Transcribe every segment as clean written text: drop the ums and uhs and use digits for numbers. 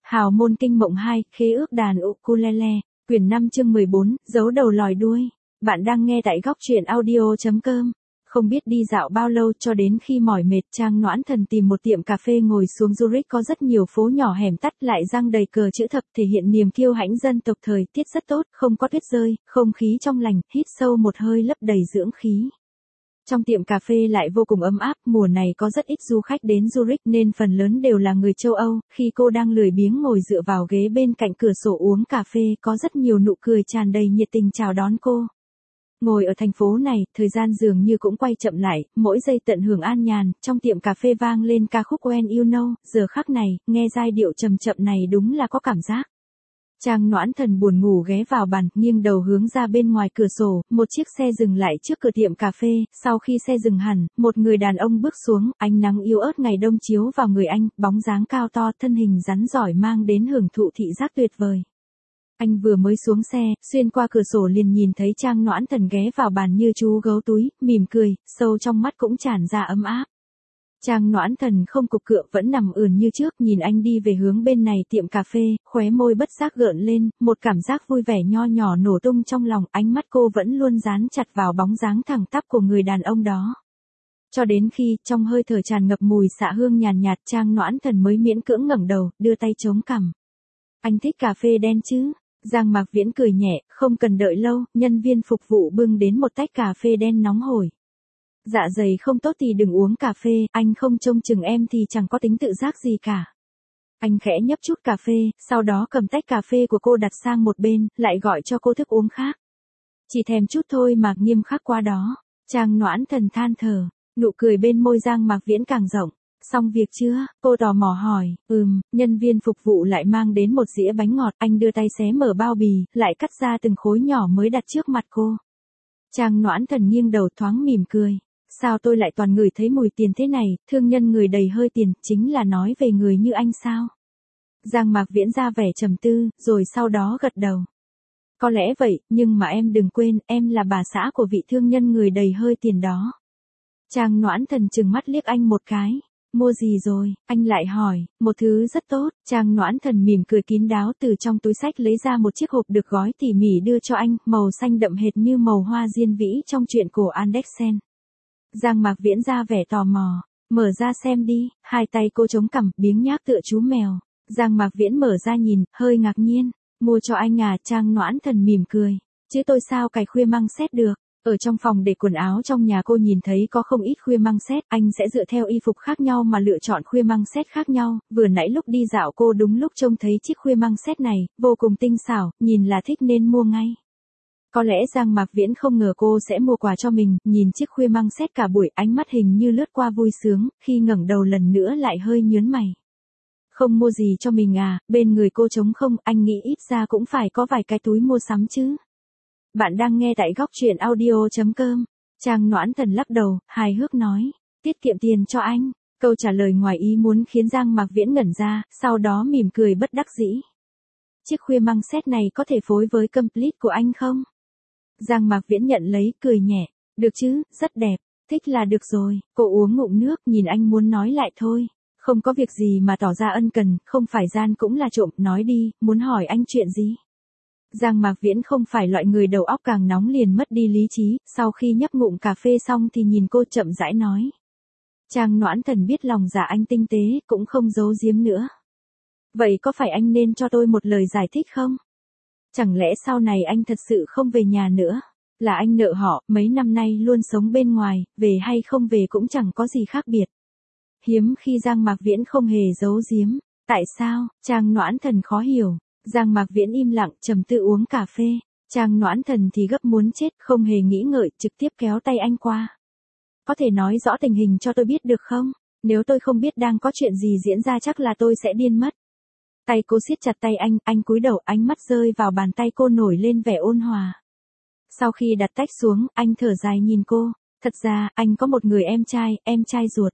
Hào môn kinh mộng 2, khế ước đàn ukulele, quyển 5 chương 14, giấu đầu lòi đuôi. Bạn đang nghe tại góc truyện audio.com. Không biết đi dạo bao lâu cho đến khi mỏi mệt, Trang Noãn Thần tìm một tiệm cà phê ngồi xuống. Zurich có rất nhiều phố nhỏ hẻm tắt lại răng đầy cờ chữ thập thể hiện niềm kiêu hãnh dân tộc. Thời tiết rất tốt, không có tuyết rơi, không khí trong lành, hít sâu một hơi lấp đầy dưỡng khí. Trong tiệm cà phê lại vô cùng ấm áp, mùa này có rất ít du khách đến Zurich nên phần lớn đều là người châu Âu. Khi cô đang lười biếng ngồi dựa vào ghế bên cạnh cửa sổ uống cà phê, có rất nhiều nụ cười tràn đầy nhiệt tình chào đón cô. Ngồi ở thành phố này, thời gian dường như cũng quay chậm lại, mỗi giây tận hưởng an nhàn. Trong tiệm cà phê vang lên ca khúc When You Know, giờ khắc này, nghe giai điệu trầm chậm này đúng là có cảm giác. Trang Noãn Thần buồn ngủ ghé vào bàn, nghiêng đầu hướng ra bên ngoài cửa sổ, một chiếc xe dừng lại trước cửa tiệm cà phê. Sau khi xe dừng hẳn, một người đàn ông bước xuống, ánh nắng yếu ớt ngày đông chiếu vào người anh, bóng dáng cao to, thân hình rắn rỏi mang đến hưởng thụ thị giác tuyệt vời. Anh vừa mới xuống xe, xuyên qua cửa sổ liền nhìn thấy Trang Noãn Thần ghé vào bàn như chú gấu túi, mỉm cười, sâu trong mắt cũng tràn ra ấm áp. Trang Noãn Thần không cục cựa vẫn nằm ườn như trước, nhìn anh đi về hướng bên này tiệm cà phê, khóe môi bất giác gợn lên, một cảm giác vui vẻ nho nhỏ nổ tung trong lòng. Ánh mắt cô vẫn luôn dán chặt vào bóng dáng thẳng tắp của người đàn ông đó. Cho đến khi, trong hơi thở tràn ngập mùi xạ hương nhàn nhạt, Trang Noãn Thần mới miễn cưỡng ngẩng đầu, đưa tay chống cằm. Anh thích cà phê đen chứ? Giang Mạc Viễn cười nhẹ, không cần đợi lâu, nhân viên phục vụ bưng đến một tách cà phê đen nóng hổi. Dạ dày không tốt thì đừng uống cà phê, anh không trông chừng em thì chẳng có tính tự giác gì cả. Anh khẽ nhấp chút cà phê, sau đó cầm tách cà phê của cô đặt sang một bên, lại gọi cho cô thức uống khác. Chỉ thèm chút thôi mà nghiêm khắc quá đó. Trang Noãn Thần than thở, nụ cười bên môi Giang Mạc Viễn càng rộng. Xong việc chưa? Cô tò mò hỏi. Nhân viên phục vụ lại mang đến một dĩa bánh ngọt, anh đưa tay xé mở bao bì, lại cắt ra từng khối nhỏ mới đặt trước mặt cô. Trang Noãn Thần nghiêng đầu thoáng mỉm cười. Sao tôi lại toàn ngửi thấy mùi tiền thế này, thương nhân người đầy hơi tiền, chính là nói về người như anh sao? Giang Mạc Viễn ra vẻ trầm tư, rồi sau đó gật đầu. Có lẽ vậy, nhưng mà em đừng quên, em là bà xã của vị thương nhân người đầy hơi tiền đó. Trang Noãn Thần trừng mắt liếc anh một cái. Mua gì rồi? Anh lại hỏi. Một thứ rất tốt. Trang Noãn Thần mỉm cười kín đáo, từ trong túi xách lấy ra một chiếc hộp được gói tỉ mỉ đưa cho anh, màu xanh đậm hệt như màu hoa diên vĩ trong truyện cổ Andersen. Giang Mạc Viễn ra vẻ tò mò. Mở ra xem đi. Hai tay cô chống cằm, biếng nhác tựa chú mèo. Giang Mạc Viễn mở ra nhìn, hơi ngạc nhiên. Mua cho anh à? Trang Noãn Thần mỉm cười. Chứ tôi sao cày khuya măng xét được. Ở trong phòng để quần áo trong nhà cô nhìn thấy có không ít khuya măng xét, anh sẽ dựa theo y phục khác nhau mà lựa chọn khuya măng xét khác nhau. Vừa nãy lúc đi dạo cô đúng lúc trông thấy chiếc khuya măng xét này, vô cùng tinh xảo, nhìn là thích nên mua ngay. Có lẽ Giang Mạc Viễn không ngờ cô sẽ mua quà cho mình, nhìn chiếc khuya măng xét cả buổi, ánh mắt hình như lướt qua vui sướng, khi ngẩng đầu lần nữa lại hơi nhướng mày. Không mua gì cho mình à? Bên người cô trống không, anh nghĩ ít ra cũng phải có vài cái túi mua sắm chứ. Bạn đang nghe tại góc truyện audio.com. Trang Noãn Thần lắc đầu, hài hước nói. Tiết kiệm tiền cho anh. Câu trả lời ngoài ý muốn khiến Giang Mạc Viễn ngẩn ra, sau đó mỉm cười bất đắc dĩ. Chiếc khuya măng xét này có thể phối với complete của anh không? Giang Mạc Viễn nhận lấy, cười nhẹ. Được chứ, rất đẹp. Thích là được rồi. Cô uống ngụm nước, nhìn anh muốn nói lại thôi. Không có việc gì mà tỏ ra ân cần, không phải gian cũng là trộm, nói đi, muốn hỏi anh chuyện gì? Giang Mạc Viễn không phải loại người đầu óc càng nóng liền mất đi lý trí, sau khi nhấp ngụm cà phê xong thì nhìn cô chậm rãi nói. Trang Noãn Thần biết lòng dạ anh tinh tế, cũng không giấu giếm nữa. Vậy có phải anh nên cho tôi một lời giải thích không? Chẳng lẽ sau này anh thật sự không về nhà nữa? Là anh nợ họ, mấy năm nay luôn sống bên ngoài, về hay không về cũng chẳng có gì khác biệt. Hiếm khi Giang Mạc Viễn không hề giấu giếm. Tại sao? Trang Noãn Thần khó hiểu. Giang Mạc Viễn im lặng, trầm tư uống cà phê. Trang Noãn Thần thì gấp muốn chết, không hề nghĩ ngợi, trực tiếp kéo tay anh qua. Có thể nói rõ tình hình cho tôi biết được không? Nếu tôi không biết đang có chuyện gì diễn ra chắc là tôi sẽ điên mất. Tay cô siết chặt tay anh cúi đầu, ánh mắt rơi vào bàn tay cô nổi lên vẻ ôn hòa. Sau khi đặt tách xuống, anh thở dài nhìn cô. Thật ra, anh có một người em trai ruột.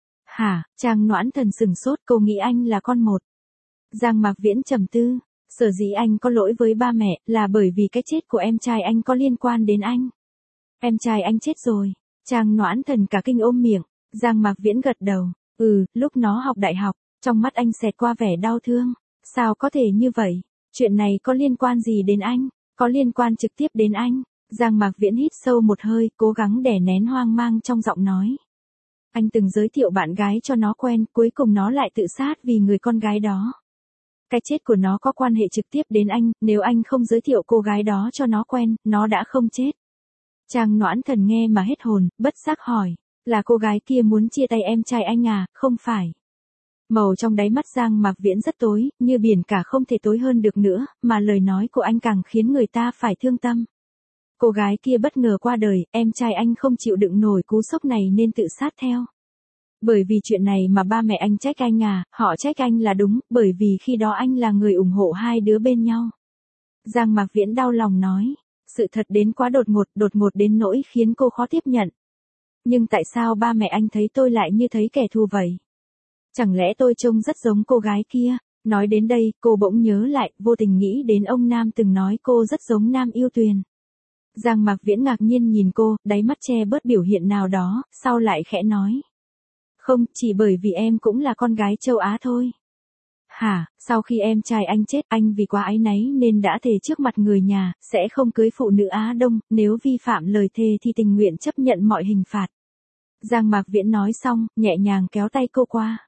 Hả? Trang Noãn Thần sửng sốt, cô nghĩ anh là con một. Giang Mạc Viễn trầm tư. Sở dĩ anh có lỗi với ba mẹ, là bởi vì cái chết của em trai anh có liên quan đến anh. Em trai anh chết rồi. Trang Noãn Thần cả kinh ôm miệng. Giang Mạc Viễn gật đầu. Lúc nó học đại học, trong mắt anh xẹt qua vẻ đau thương. Sao có thể như vậy? Chuyện này có liên quan gì đến anh? Có liên quan trực tiếp đến anh. Giang Mạc Viễn hít sâu một hơi, cố gắng đè nén hoang mang trong giọng nói. Anh từng giới thiệu bạn gái cho nó quen, cuối cùng nó lại tự sát vì người con gái đó. Cái chết của nó có quan hệ trực tiếp đến anh, nếu anh không giới thiệu cô gái đó cho nó quen, nó đã không chết. Trang Noãn Thần nghe mà hết hồn, bất giác hỏi, là cô gái kia muốn chia tay em trai anh à, không phải. Màu trong đáy mắt Giang Mạc Viễn rất tối, như biển cả không thể tối hơn được nữa, mà lời nói của anh càng khiến người ta phải thương tâm. Cô gái kia bất ngờ qua đời, em trai anh không chịu đựng nổi cú sốc này nên tự sát theo. Bởi vì chuyện này mà ba mẹ anh trách anh à, họ trách anh là đúng, bởi vì khi đó anh là người ủng hộ hai đứa bên nhau. Giang Mạc Viễn đau lòng nói, sự thật đến quá đột ngột đến nỗi khiến cô khó tiếp nhận. Nhưng tại sao ba mẹ anh thấy tôi lại như thấy kẻ thù vậy? Chẳng lẽ tôi trông rất giống cô gái kia? Nói đến đây, cô bỗng nhớ lại, vô tình nghĩ đến ông Nam từng nói cô rất giống Nam Yêu Tuyền. Giang Mạc Viễn ngạc nhiên nhìn cô, đáy mắt che bớt biểu hiện nào đó, sau lại khẽ nói. Không, chỉ bởi vì em cũng là con gái châu Á thôi. Hả, sau khi em trai anh chết, anh vì quá áy náy nên đã thề trước mặt người nhà, sẽ không cưới phụ nữ Á Đông, nếu vi phạm lời thề thì tình nguyện chấp nhận mọi hình phạt. Giang Mạc Viễn nói xong, nhẹ nhàng kéo tay cô qua.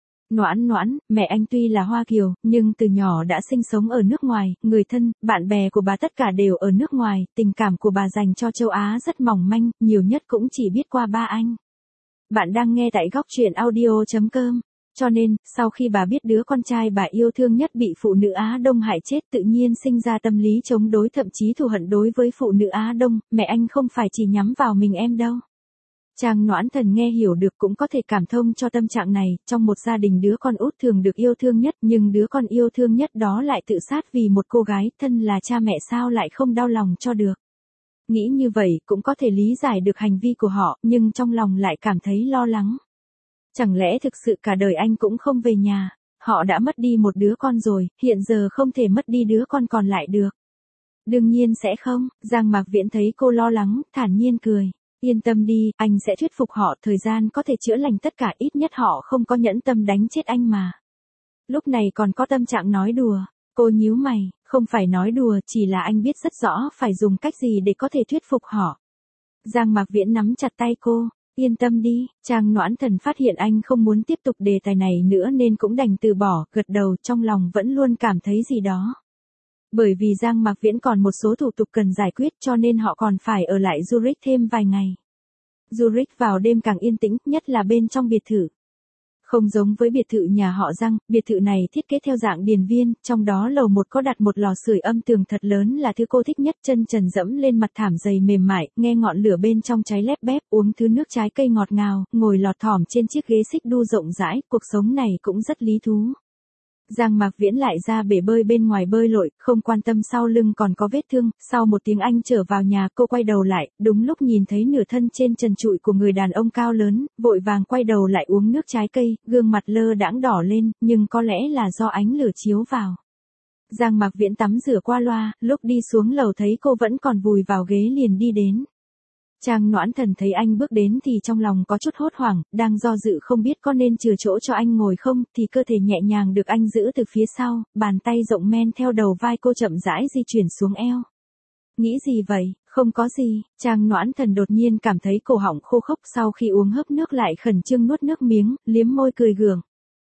Noãn, mẹ anh tuy là Hoa Kiều, nhưng từ nhỏ đã sinh sống ở nước ngoài, người thân, bạn bè của bà tất cả đều ở nước ngoài, tình cảm của bà dành cho châu Á rất mỏng manh, nhiều nhất cũng chỉ biết qua ba anh. Bạn đang nghe tại góc truyện audio.com. Cho nên, sau khi bà biết đứa con trai bà yêu thương nhất bị phụ nữ Á Đông hại chết tự nhiên sinh ra tâm lý chống đối thậm chí thù hận đối với phụ nữ Á Đông, mẹ anh không phải chỉ nhắm vào mình em đâu. Trang Noãn Thần nghe hiểu được cũng có thể cảm thông cho tâm trạng này, trong một gia đình đứa con út thường được yêu thương nhất nhưng đứa con yêu thương nhất đó lại tự sát vì một cô gái, thân là cha mẹ sao lại không đau lòng cho được. Nghĩ như vậy cũng có thể lý giải được hành vi của họ, nhưng trong lòng lại cảm thấy lo lắng. Chẳng lẽ thực sự cả đời anh cũng không về nhà, họ đã mất đi một đứa con rồi, hiện giờ không thể mất đi đứa con còn lại được. Đương nhiên sẽ không, Giang Mạc Viễn thấy cô lo lắng, thản nhiên cười. Yên tâm đi, anh sẽ thuyết phục họ, thời gian có thể chữa lành tất cả, ít nhất họ không có nhẫn tâm đánh chết anh mà. Lúc này còn có tâm trạng nói đùa, cô nhíu mày, không phải nói đùa, chỉ là anh biết rất rõ phải dùng cách gì để có thể thuyết phục họ. Giang Mạc Viễn nắm chặt tay cô, yên tâm đi, Trang Noãn Thần phát hiện anh không muốn tiếp tục đề tài này nữa nên cũng đành từ bỏ, gật đầu, trong lòng vẫn luôn cảm thấy gì đó. Bởi vì Giang Mạc Viễn còn một số thủ tục cần giải quyết cho nên họ còn phải ở lại Zurich thêm vài ngày. Zurich vào đêm càng yên tĩnh, nhất là bên trong biệt thự. Không giống với biệt thự nhà họ Giang, biệt thự này thiết kế theo dạng điền viên, trong đó lầu 1 có đặt một lò sưởi âm tường thật lớn là thứ cô thích nhất, chân trần dẫm lên mặt thảm dày mềm mại, nghe ngọn lửa bên trong cháy lép bép, uống thứ nước trái cây ngọt ngào, ngồi lọt thỏm trên chiếc ghế xích đu rộng rãi, cuộc sống này cũng rất lý thú. Giang Mạc Viễn lại ra bể bơi bên ngoài bơi lội, không quan tâm sau lưng còn có vết thương, sau một tiếng Anh trở vào nhà cô quay đầu lại, đúng lúc nhìn thấy nửa thân trên trần trụi của người đàn ông cao lớn, vội vàng quay đầu lại uống nước trái cây, gương mặt lơ đãng đỏ lên, nhưng có lẽ là do ánh lửa chiếu vào. Giang Mạc Viễn tắm rửa qua loa, lúc đi xuống lầu thấy cô vẫn còn vùi vào ghế liền đi đến. Trang Noãn Thần thấy anh bước đến thì trong lòng có chút hốt hoảng, đang do dự không biết có nên chừa chỗ cho anh ngồi không, thì cơ thể nhẹ nhàng được anh giữ từ phía sau, bàn tay rộng men theo đầu vai cô chậm rãi di chuyển xuống eo. Nghĩ gì vậy, không có gì, Trang Noãn Thần đột nhiên cảm thấy cổ họng khô khốc sau khi uống hớp nước lại khẩn trương nuốt nước miếng, liếm môi cười gượng.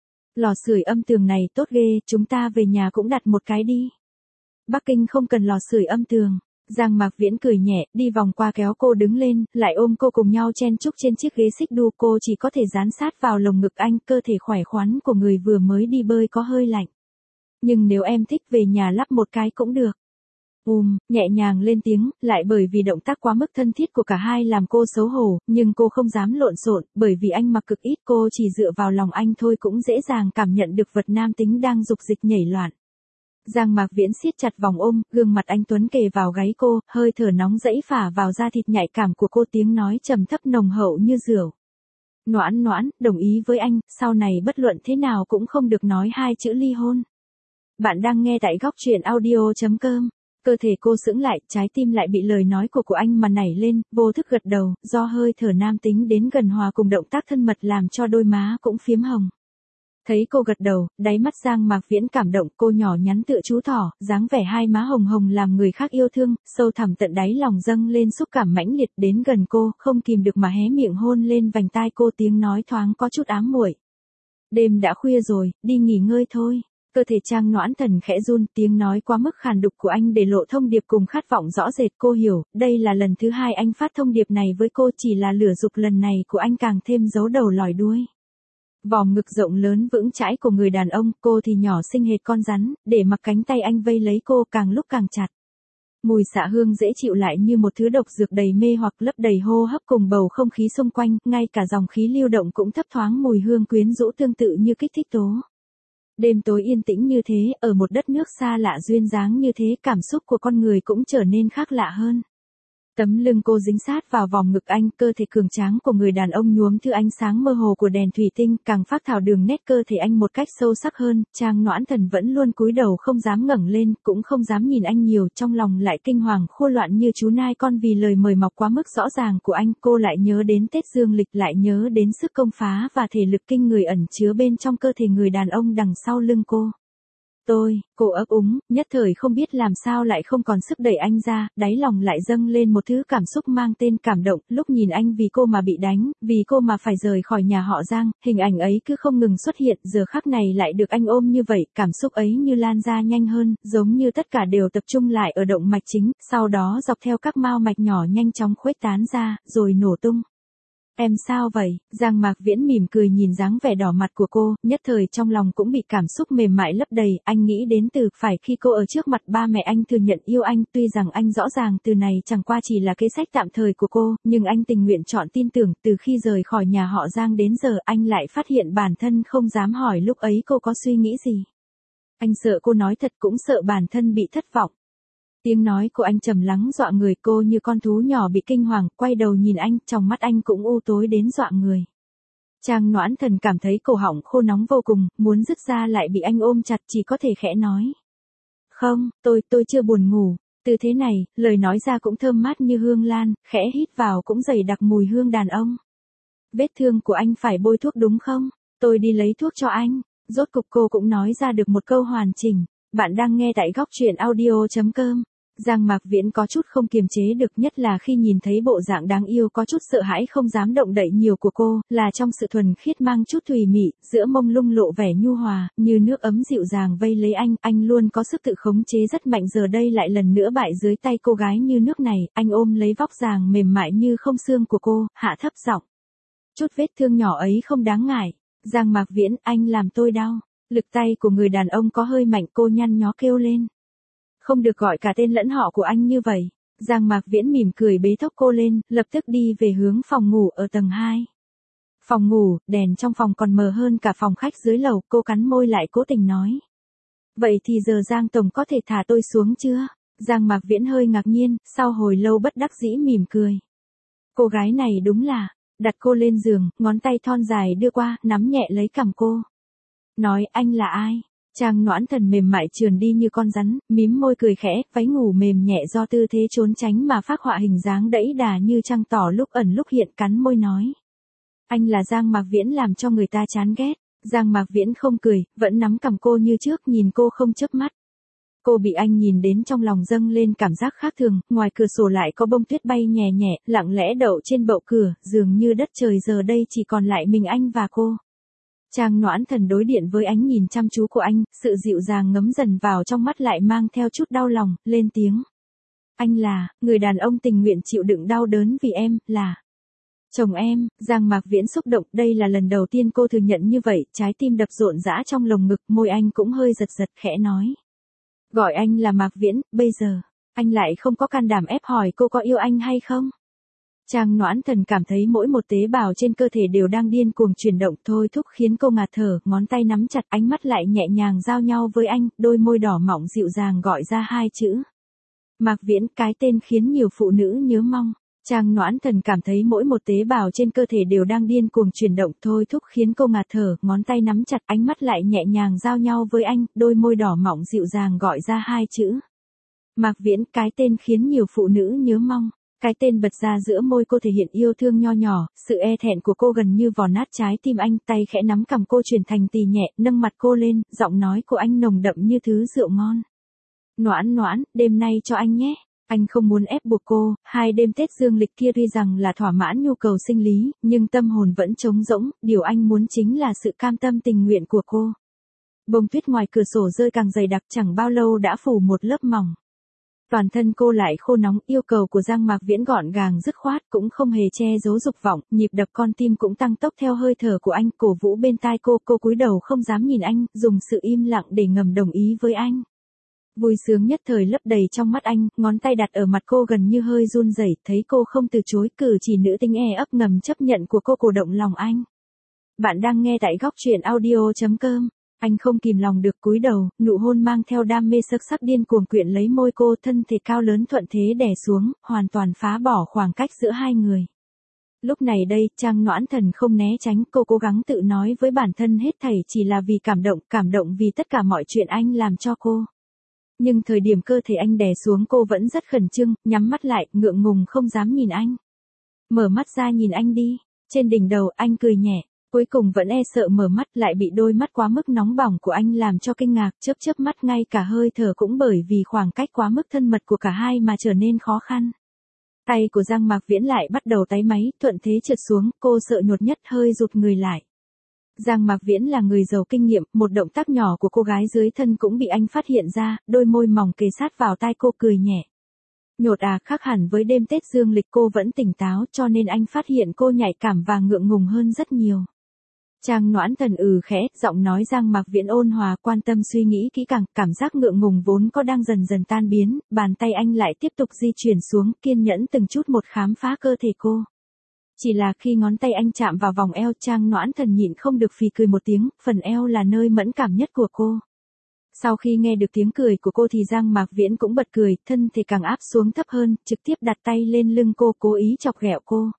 Lò sưởi âm tường này tốt ghê, chúng ta về nhà cũng đặt một cái đi. Bắc Kinh không cần lò sưởi âm tường. Giang Mạc Viễn cười nhẹ, đi vòng qua kéo cô đứng lên, lại ôm cô cùng nhau chen chúc trên chiếc ghế xích đu, cô chỉ có thể dán sát vào lồng ngực anh, cơ thể khỏe khoắn của người vừa mới đi bơi có hơi lạnh. Nhưng nếu em thích về nhà lắp một cái cũng được. Nhẹ nhàng lên tiếng, lại bởi vì động tác quá mức thân thiết của cả hai làm cô xấu hổ, nhưng cô không dám lộn xộn, bởi vì anh mặc cực ít, cô chỉ dựa vào lòng anh thôi cũng dễ dàng cảm nhận được vật nam tính đang dục dịch nhảy loạn. Giang Mạc Viễn siết chặt vòng ôm, gương mặt anh tuấn kề vào gáy cô, hơi thở nóng rẫy phả vào da thịt nhạy cảm của cô, tiếng nói trầm thấp nồng hậu như rượu. Noãn, đồng ý với anh, sau này bất luận thế nào cũng không được nói hai chữ ly hôn. Bạn đang nghe tại góc truyện audio.com. Cơ thể cô sững lại, trái tim lại bị lời nói của anh mà nảy lên, vô thức gật đầu, do hơi thở nam tính đến gần hòa cùng động tác thân mật làm cho đôi má cũng phiếm hồng. Thấy cô gật đầu, đáy mắt Giang Mạc Viễn cảm động, cô nhỏ nhắn tựa chú thỏ, dáng vẻ hai má hồng hồng làm người khác yêu thương, sâu thẳm tận đáy lòng dâng lên xúc cảm mãnh liệt, đến gần cô, không kìm được mà hé miệng hôn lên vành tai cô, tiếng nói thoáng có chút ám muội. Đêm đã khuya rồi, đi nghỉ ngơi thôi. Cơ thể Trang Noãn Thần khẽ run, tiếng nói quá mức khàn đục của anh để lộ thông điệp cùng khát vọng rõ rệt. Cô hiểu, đây là lần thứ hai anh phát thông điệp này với cô, chỉ là lửa dục lần này của anh càng thêm giấu đầu lòi đuôi. Vòm ngực rộng lớn vững chãi của người đàn ông, cô thì nhỏ xinh hệt con rắn, để mặc cánh tay anh vây lấy cô càng lúc càng chặt. Mùi xạ hương dễ chịu lại như một thứ độc dược đầy mê hoặc lấp đầy hô hấp cùng bầu không khí xung quanh, ngay cả dòng khí lưu động cũng thấp thoáng mùi hương quyến rũ tương tự như kích thích tố. Đêm tối yên tĩnh như thế, ở một đất nước xa lạ duyên dáng như thế, cảm xúc của con người cũng trở nên khác lạ hơn. Tấm lưng cô dính sát vào vòng ngực anh, cơ thể cường tráng của người đàn ông nhuốm thứ ánh sáng mơ hồ của đèn thủy tinh, càng phác thảo đường nét cơ thể anh một cách sâu sắc hơn. Trang Noãn Thần vẫn luôn cúi đầu không dám ngẩng lên, cũng không dám nhìn anh nhiều, trong lòng lại kinh hoàng khô loạn như chú nai con vì lời mời mọc quá mức rõ ràng của anh. Cô lại nhớ đến Tết Dương Lịch, lại nhớ đến sức công phá và thể lực kinh người ẩn chứa bên trong cơ thể người đàn ông đằng sau lưng cô. Cô ấp úng, nhất thời không biết làm sao lại không còn sức đẩy anh ra, đáy lòng lại dâng lên một thứ cảm xúc mang tên cảm động, lúc nhìn anh vì cô mà bị đánh, vì cô mà phải rời khỏi nhà họ Giang, hình ảnh ấy cứ không ngừng xuất hiện, giờ khắc này lại được anh ôm như vậy, cảm xúc ấy như lan ra nhanh hơn, giống như tất cả đều tập trung lại ở động mạch chính, sau đó dọc theo các mao mạch nhỏ nhanh chóng khuếch tán ra, rồi nổ tung. Em sao vậy? Giang Mạc Viễn mỉm cười nhìn dáng vẻ đỏ mặt của cô, nhất thời trong lòng cũng bị cảm xúc mềm mại lấp đầy, anh nghĩ đến từ phải khi cô ở trước mặt ba mẹ anh thừa nhận yêu anh, tuy rằng anh rõ ràng từ này chẳng qua chỉ là kế sách tạm thời của cô, nhưng anh tình nguyện chọn tin tưởng, từ khi rời khỏi nhà họ Giang đến giờ anh lại phát hiện bản thân không dám hỏi lúc ấy cô có suy nghĩ gì. Anh sợ cô nói thật cũng sợ bản thân bị thất vọng. Tiếng nói của anh trầm lắng dọa người, cô như con thú nhỏ bị kinh hoàng, quay đầu nhìn anh, trong mắt anh cũng u tối đến dọa người. Trang Noãn Thần cảm thấy cổ họng khô nóng vô cùng, muốn dứt ra lại bị anh ôm chặt, chỉ có thể khẽ nói. Không, tôi chưa buồn ngủ. Từ thế này, lời nói ra cũng thơm mát như hương lan, khẽ hít vào cũng dày đặc mùi hương đàn ông. Vết thương của anh phải bôi thuốc đúng không? Tôi đi lấy thuốc cho anh. Rốt cục cô cũng nói ra được một câu hoàn chỉnh. Bạn đang nghe tại góc truyện audio.com. Giang Mạc Viễn có chút không kiềm chế được, nhất là khi nhìn thấy bộ dạng đáng yêu có chút sợ hãi không dám động đậy nhiều của cô, là trong sự thuần khiết mang chút thùy mị, giữa mông lung lộ vẻ nhu hòa, như nước ấm dịu dàng vây lấy anh luôn có sức tự khống chế rất mạnh, giờ đây lại lần nữa bại dưới tay cô gái như nước này, anh ôm lấy vóc dàng mềm mại như không xương của cô, hạ thấp giọng. Chút vết thương nhỏ ấy không đáng ngại. Giang Mạc Viễn, anh làm tôi đau. Lực tay của người đàn ông có hơi mạnh, cô nhăn nhó kêu lên. Không được gọi cả tên lẫn họ của anh như vậy. Giang Mạc Viễn mỉm cười bế thốc cô lên, lập tức đi về hướng phòng ngủ ở tầng 2. Phòng ngủ, đèn trong phòng còn mờ hơn cả phòng khách dưới lầu, cô cắn môi lại cố tình nói. Vậy thì giờ Giang Tổng có thể thả tôi xuống chưa? Giang Mạc Viễn hơi ngạc nhiên, sau hồi lâu bất đắc dĩ mỉm cười. Cô gái này đúng là, đặt cô lên giường, ngón tay thon dài đưa qua, nắm nhẹ lấy cằm cô. Nói anh là ai? Trang Noãn Thần mềm mại trườn đi như con rắn, mím môi cười khẽ, váy ngủ mềm nhẹ do tư thế trốn tránh mà phác họa hình dáng đẫy đà như trăng tỏ lúc ẩn lúc hiện, cắn môi nói. Anh là Giang Mạc Viễn làm cho người ta chán ghét. Giang Mạc Viễn không cười, vẫn nắm cằm cô như trước, nhìn cô không chớp mắt. Cô bị anh nhìn đến trong lòng dâng lên cảm giác khác thường, ngoài cửa sổ lại có bông tuyết bay nhẹ nhẹ, lặng lẽ đậu trên bậu cửa, dường như đất trời giờ đây chỉ còn lại mình anh và cô. Trang Noãn Thần đối điện với ánh nhìn chăm chú của anh, sự dịu dàng ngấm dần vào trong mắt lại mang theo chút đau lòng, lên tiếng. Anh là, người đàn ông tình nguyện chịu đựng đau đớn vì em, là chồng em. Giang Mạc Viễn xúc động, đây là lần đầu tiên cô thừa nhận như vậy, trái tim đập rộn rã trong lồng ngực, môi anh cũng hơi giật giật, khẽ nói. Gọi anh là Mạc Viễn, bây giờ, anh lại không có can đảm ép hỏi cô có yêu anh hay không? Trang Noãn Thần cảm thấy mỗi một tế bào trên cơ thể đều đang điên cuồng chuyển động, thôi thúc khiến cô ngạt thở, ngón tay nắm chặt, ánh mắt lại nhẹ nhàng giao nhau với anh, đôi môi đỏ mọng dịu dàng gọi ra hai chữ. Mạc Viễn, cái tên khiến nhiều phụ nữ nhớ mong. Trang Noãn Thần cảm thấy mỗi một tế bào trên cơ thể đều đang điên cuồng chuyển động, thôi thúc khiến cô ngạt thở, ngón tay nắm chặt, ánh mắt lại nhẹ nhàng giao nhau với anh, đôi môi đỏ mọng dịu dàng gọi ra hai chữ. Mạc Viễn, cái tên khiến nhiều phụ nữ nhớ mong. Cái tên bật ra giữa môi cô thể hiện yêu thương nho nhỏ, sự e thẹn của cô gần như vò nát trái tim anh, tay khẽ nắm cằm cô chuyển thành tì nhẹ, nâng mặt cô lên, giọng nói của anh nồng đậm như thứ rượu ngon. Noãn noãn, đêm nay cho anh nhé. Anh không muốn ép buộc cô, 2 đêm Tết dương lịch kia tuy rằng là thỏa mãn nhu cầu sinh lý, nhưng tâm hồn vẫn trống rỗng, điều anh muốn chính là sự cam tâm tình nguyện của cô. Bông tuyết ngoài cửa sổ rơi càng dày đặc, chẳng bao lâu đã phủ một lớp mỏng. Toàn thân cô lại khô nóng, yêu cầu của Giang Mạc Viễn gọn gàng dứt khoát, cũng không hề che giấu dục vọng, nhịp đập con tim cũng tăng tốc theo hơi thở của anh, cổ vũ bên tai cô cúi đầu không dám nhìn anh, dùng sự im lặng để ngầm đồng ý với anh. Vui sướng nhất thời lấp đầy trong mắt anh, ngón tay đặt ở mặt cô gần như hơi run rẩy, thấy cô không từ chối, cử chỉ nữ tính e ấp ngầm chấp nhận của cô cổ động lòng anh. Bạn đang nghe tại góc truyện audio.com. Anh không kìm lòng được cúi đầu, nụ hôn mang theo đam mê sắc sắc điên cuồng quyện lấy môi cô, thân thể cao lớn thuận thế đè xuống, hoàn toàn phá bỏ khoảng cách giữa hai người. Lúc này đây, Trang Noãn Thần không né tránh, cô cố gắng tự nói với bản thân hết thảy chỉ là vì cảm động vì tất cả mọi chuyện anh làm cho cô. Nhưng thời điểm cơ thể anh đè xuống cô vẫn rất khẩn trương, nhắm mắt lại, ngượng ngùng không dám nhìn anh. Mở mắt ra nhìn anh đi. Trên đỉnh đầu anh cười nhẹ, cuối cùng vẫn e sợ mở mắt, lại bị đôi mắt quá mức nóng bỏng của anh làm cho kinh ngạc, chớp mắt, ngay cả hơi thở cũng bởi vì khoảng cách quá mức thân mật của cả hai mà trở nên khó khăn. Tay của Giang Mạc Viễn lại bắt đầu táy máy, thuận thế trượt xuống, cô sợ nhột nhất hơi rụt người lại. Giang Mạc Viễn là người giàu kinh nghiệm, một động tác nhỏ của cô gái dưới thân cũng bị anh phát hiện ra, đôi môi mỏng kề sát vào tai cô cười nhẹ. Nhột à, khác hẳn với đêm Tết dương lịch cô vẫn tỉnh táo, cho nên anh phát hiện cô nhạy cảm và ngượng ngùng hơn rất nhiều. Trang Noãn Thần khẽ, giọng nói Giang Mạc Viễn ôn hòa, quan tâm suy nghĩ kỹ càng, cảm giác ngượng ngùng vốn có đang dần dần tan biến, bàn tay anh lại tiếp tục di chuyển xuống, kiên nhẫn từng chút một khám phá cơ thể cô. Chỉ là khi ngón tay anh chạm vào vòng eo, Trang Noãn Thần nhịn không được phì cười một tiếng, phần eo là nơi mẫn cảm nhất của cô. Sau khi nghe được tiếng cười của cô thì Giang Mạc Viễn cũng bật cười, thân thể càng áp xuống thấp hơn, trực tiếp đặt tay lên lưng cô, cố ý chọc ghẹo cô.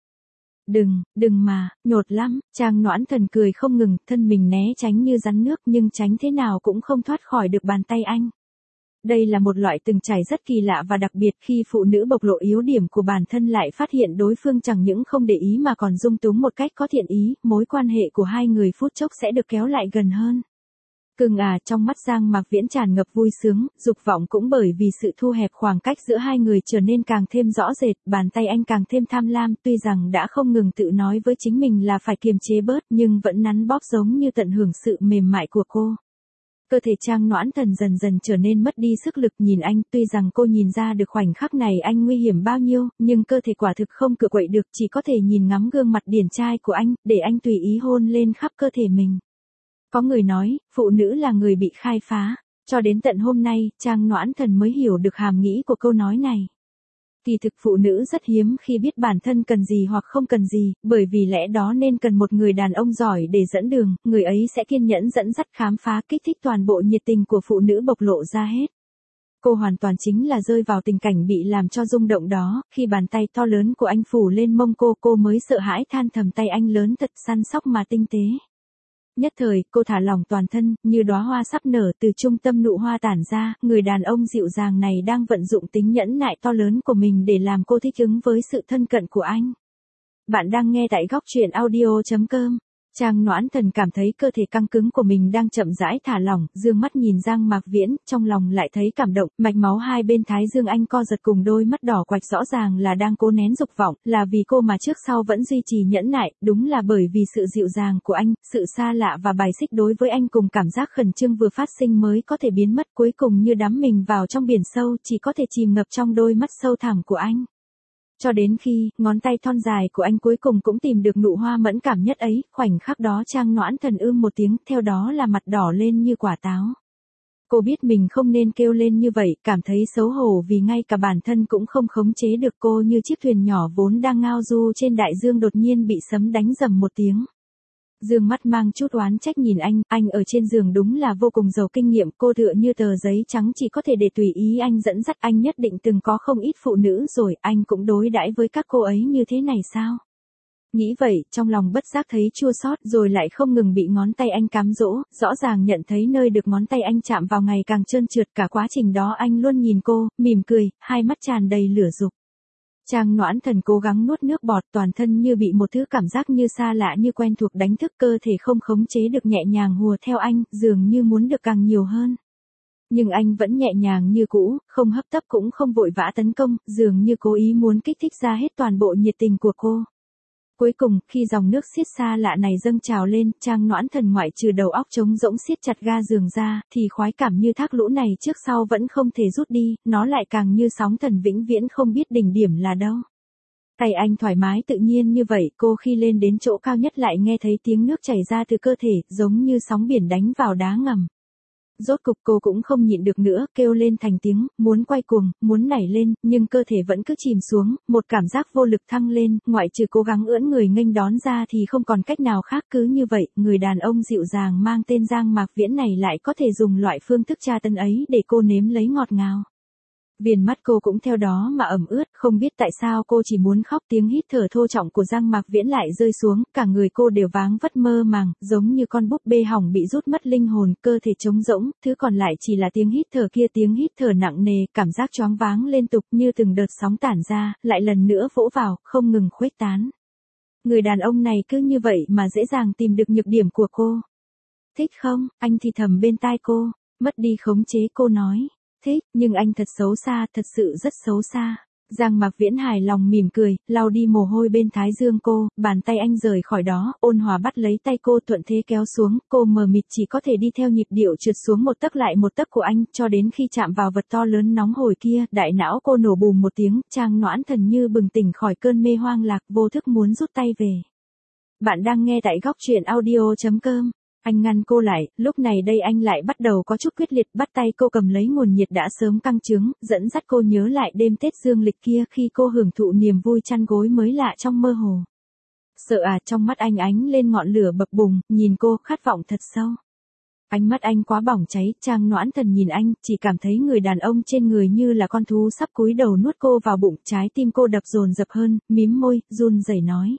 Đừng mà, nhột lắm. Trang Noãn Thần cười không ngừng, thân mình né tránh như rắn nước, nhưng tránh thế nào cũng không thoát khỏi được bàn tay anh. Đây là một loại từng trải rất kỳ lạ và đặc biệt, khi phụ nữ bộc lộ yếu điểm của bản thân lại phát hiện đối phương chẳng những không để ý mà còn dung túng một cách có thiện ý, mối quan hệ của hai người phút chốc sẽ được kéo lại gần hơn. Cưng à, trong mắt Giang Mạc Viễn tràn ngập vui sướng, dục vọng cũng bởi vì sự thu hẹp khoảng cách giữa hai người trở nên càng thêm rõ rệt, bàn tay anh càng thêm tham lam, tuy rằng đã không ngừng tự nói với chính mình là phải kiềm chế bớt, nhưng vẫn nắn bóp giống như tận hưởng sự mềm mại của cô. Cơ thể Trang Noãn Thần dần dần trở nên mất đi sức lực, nhìn anh, tuy rằng cô nhìn ra được khoảnh khắc này anh nguy hiểm bao nhiêu, nhưng cơ thể quả thực không cựa quậy được, chỉ có thể nhìn ngắm gương mặt điển trai của anh, để anh tùy ý hôn lên khắp cơ thể mình. Có người nói, phụ nữ là người bị khai phá. Cho đến tận hôm nay, Trang Noãn Thần mới hiểu được hàm nghĩa của câu nói này. Kỳ thực phụ nữ rất hiếm khi biết bản thân cần gì hoặc không cần gì, bởi vì lẽ đó nên cần một người đàn ông giỏi để dẫn đường, người ấy sẽ kiên nhẫn dẫn dắt khám phá, kích thích toàn bộ nhiệt tình của phụ nữ bộc lộ ra hết. Cô hoàn toàn chính là rơi vào tình cảnh bị làm cho rung động đó, khi bàn tay to lớn của anh phủ lên mông cô mới sợ hãi than thầm, tay anh lớn thật săn sóc mà tinh tế. Nhất thời, cô thả lỏng toàn thân, như đóa hoa sắp nở, từ trung tâm nụ hoa tản ra, người đàn ông dịu dàng này đang vận dụng tính nhẫn nại to lớn của mình để làm cô thích ứng với sự thân cận của anh. Bạn đang nghe tại góc truyện audio.com. Trang Noãn Thần cảm thấy cơ thể căng cứng của mình đang chậm rãi thả lỏng, dương mắt nhìn Giang Mạc Viễn, trong lòng lại thấy cảm động, mạch máu hai bên thái dương anh co giật, cùng đôi mắt đỏ quạch rõ ràng là đang cố nén dục vọng, là vì cô mà trước sau vẫn duy trì nhẫn nại, đúng là bởi vì sự dịu dàng của anh, sự xa lạ và bài xích đối với anh cùng cảm giác khẩn trương vừa phát sinh mới có thể biến mất, cuối cùng như đắm mình vào trong biển sâu, chỉ có thể chìm ngập trong đôi mắt sâu thẳm của anh. Cho đến khi, ngón tay thon dài của anh cuối cùng cũng tìm được nụ hoa mẫn cảm nhất ấy, khoảnh khắc đó Trang Noãn Thần một tiếng, theo đó là mặt đỏ lên như quả táo. Cô biết mình không nên kêu lên như vậy, cảm thấy xấu hổ vì ngay cả bản thân cũng không khống chế được, cô như chiếc thuyền nhỏ vốn đang ngao du trên đại dương đột nhiên bị sấm đánh rầm một tiếng. Dương mắt mang chút oán trách nhìn anh ở trên giường đúng là vô cùng giàu kinh nghiệm, cô tựa như tờ giấy trắng chỉ có thể để tùy ý anh dẫn dắt, anh nhất định từng có không ít phụ nữ rồi, anh cũng đối đãi với các cô ấy như thế này sao? Nghĩ vậy, trong lòng bất giác thấy chua xót, rồi lại không ngừng bị ngón tay anh cám dỗ, rõ ràng nhận thấy nơi được ngón tay anh chạm vào ngày càng trơn trượt, cả quá trình đó anh luôn nhìn cô, mỉm cười, hai mắt tràn đầy lửa dục. Trang Noãn Thần cố gắng nuốt nước bọt, toàn thân như bị một thứ cảm giác như xa lạ như quen thuộc đánh thức, cơ thể không khống chế được nhẹ nhàng hùa theo anh, dường như muốn được càng nhiều hơn. Nhưng anh vẫn nhẹ nhàng như cũ, không hấp tấp cũng không vội vã tấn công, dường như cố ý muốn kích thích ra hết toàn bộ nhiệt tình của cô. Cuối cùng, khi dòng nước xiết xa lạ này dâng trào lên, Trang Noãn Thần ngoại trừ đầu óc trống rỗng siết chặt ga giường ra, thì khoái cảm như thác lũ này trước sau vẫn không thể rút đi, nó lại càng như sóng thần vĩnh viễn không biết đỉnh điểm là đâu. Tay anh thoải mái tự nhiên như vậy, cô khi lên đến chỗ cao nhất lại nghe thấy tiếng nước chảy ra từ cơ thể, giống như sóng biển đánh vào đá ngầm. Rốt cục cô cũng không nhịn được nữa, kêu lên thành tiếng, muốn quay cuồng, muốn nảy lên, nhưng cơ thể vẫn cứ chìm xuống, một cảm giác vô lực thăng lên, ngoại trừ cố gắng ưỡn người nghênh đón ra thì không còn cách nào khác. Cứ như vậy, người đàn ông dịu dàng mang tên Giang Mạc Viễn này lại có thể dùng loại phương thức tra tấn ấy để cô nếm lấy ngọt ngào. Viền mắt cô cũng theo đó mà ẩm ướt, không biết tại sao cô chỉ muốn khóc. Tiếng hít thở thô trọng của Giang Mạc Viễn lại rơi xuống, cả người cô đều váng vất mơ màng, giống như con búp bê hỏng bị rút mất linh hồn, cơ thể trống rỗng, thứ còn lại chỉ là tiếng hít thở kia, tiếng hít thở nặng nề, cảm giác choáng váng liên tục như từng đợt sóng tản ra, lại lần nữa vỗ vào, không ngừng khuếch tán. Người đàn ông này cứ như vậy mà dễ dàng tìm được nhược điểm của cô. Thích không? Anh thì thầm bên tai cô, mất đi khống chế cô nói. Thích, nhưng anh thật xấu xa, thật sự rất xấu xa. Giang Mạc Viễn hài lòng mỉm cười, lau đi mồ hôi bên thái dương cô, bàn tay anh rời khỏi đó, ôn hòa bắt lấy tay cô thuận thế kéo xuống, cô mờ mịt chỉ có thể đi theo nhịp điệu trượt xuống một tấc lại một tấc của anh, cho đến khi chạm vào vật to lớn nóng hổi kia, đại não cô nổ bùm một tiếng, Trang Noãn Thần như bừng tỉnh khỏi cơn mê hoang lạc, vô thức muốn rút tay về. Bạn đang nghe tại góc truyện audio.com. Anh ngăn cô lại, lúc này đây anh lại bắt đầu có chút quyết liệt, bắt tay cô cầm lấy nguồn nhiệt đã sớm căng trướng, dẫn dắt cô nhớ lại đêm Tết dương lịch kia khi cô hưởng thụ niềm vui chăn gối mới lạ trong mơ hồ. Sợ à, trong mắt anh ánh lên ngọn lửa bập bùng, nhìn cô, khát vọng thật sâu. Ánh mắt anh quá bỏng cháy, Trang Noãn Thần nhìn anh, chỉ cảm thấy người đàn ông trên người như là con thú sắp cúi đầu nuốt cô vào bụng, trái tim cô đập dồn dập hơn, mím môi, run rẩy nói.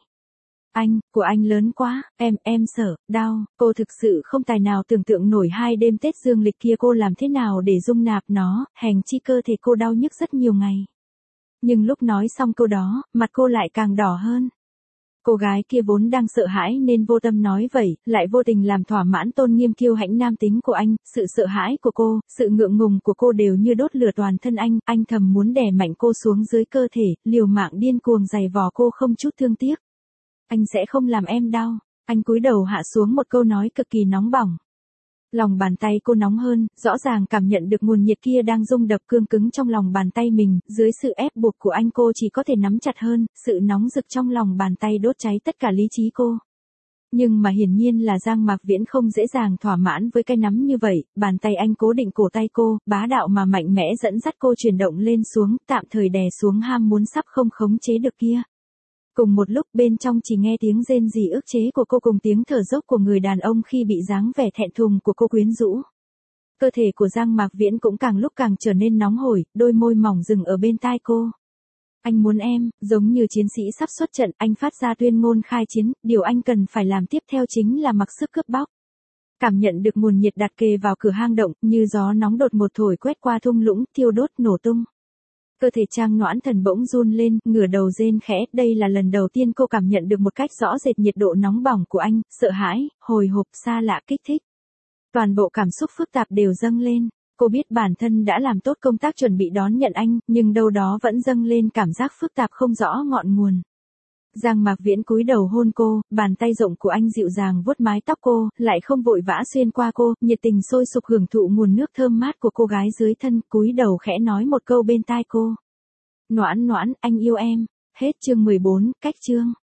Của anh lớn quá, em sợ, đau, cô thực sự không tài nào tưởng tượng nổi hai đêm Tết dương lịch kia cô làm thế nào để dung nạp nó, hèn chi cơ thể cô đau nhức rất nhiều ngày. Nhưng lúc nói xong câu đó, mặt cô lại càng đỏ hơn. Cô gái kia vốn đang sợ hãi nên vô tâm nói vậy, lại vô tình làm thỏa mãn tôn nghiêm kiêu hãnh nam tính của anh, sự sợ hãi của cô, sự ngượng ngùng của cô đều như đốt lửa toàn thân anh thầm muốn đè mạnh cô xuống dưới cơ thể, liều mạng điên cuồng giày vò cô không chút thương tiếc. Anh sẽ không làm em đau. Anh cúi đầu hạ xuống một câu nói cực kỳ nóng bỏng. Lòng bàn tay cô nóng hơn, rõ ràng cảm nhận được nguồn nhiệt kia đang rung đập cương cứng trong lòng bàn tay mình, dưới sự ép buộc của anh cô chỉ có thể nắm chặt hơn, sự nóng rực trong lòng bàn tay đốt cháy tất cả lý trí cô. Nhưng mà hiển nhiên là Giang Mạc Viễn không dễ dàng thỏa mãn với cái nắm như vậy, bàn tay anh cố định cổ tay cô, bá đạo mà mạnh mẽ dẫn dắt cô chuyển động lên xuống, tạm thời đè xuống ham muốn sắp không khống chế được kia. Cùng một lúc bên trong chỉ nghe tiếng rên rỉ ức chế của cô cùng tiếng thở dốc của người đàn ông khi bị dáng vẻ thẹn thùng của cô quyến rũ. Cơ thể của Giang Mạc Viễn cũng càng lúc càng trở nên nóng hổi, đôi môi mỏng dừng ở bên tai cô. Anh muốn em, giống như chiến sĩ sắp xuất trận, anh phát ra tuyên ngôn khai chiến, điều anh cần phải làm tiếp theo chính là mặc sức cướp bóc. Cảm nhận được nguồn nhiệt đặt kề vào cửa hang động, như gió nóng đột một thổi quét qua thung lũng, thiêu đốt nổ tung. Cơ thể Trang Noãn Thần bỗng run lên, ngửa đầu rên khẽ, đây là lần đầu tiên cô cảm nhận được một cách rõ rệt nhiệt độ nóng bỏng của anh, sợ hãi, hồi hộp, xa lạ, kích thích. Toàn bộ cảm xúc phức tạp đều dâng lên, cô biết bản thân đã làm tốt công tác chuẩn bị đón nhận anh, nhưng đâu đó vẫn dâng lên cảm giác phức tạp không rõ ngọn nguồn. Giang Mạc Viễn cúi đầu hôn cô, bàn tay rộng của anh dịu dàng vuốt mái tóc cô, lại không vội vã xuyên qua cô, nhiệt tình sôi sục hưởng thụ nguồn nước thơm mát của cô gái dưới thân, cúi đầu khẽ nói một câu bên tai cô. Noãn Noãn, anh yêu em. Hết chương 14, cách chương.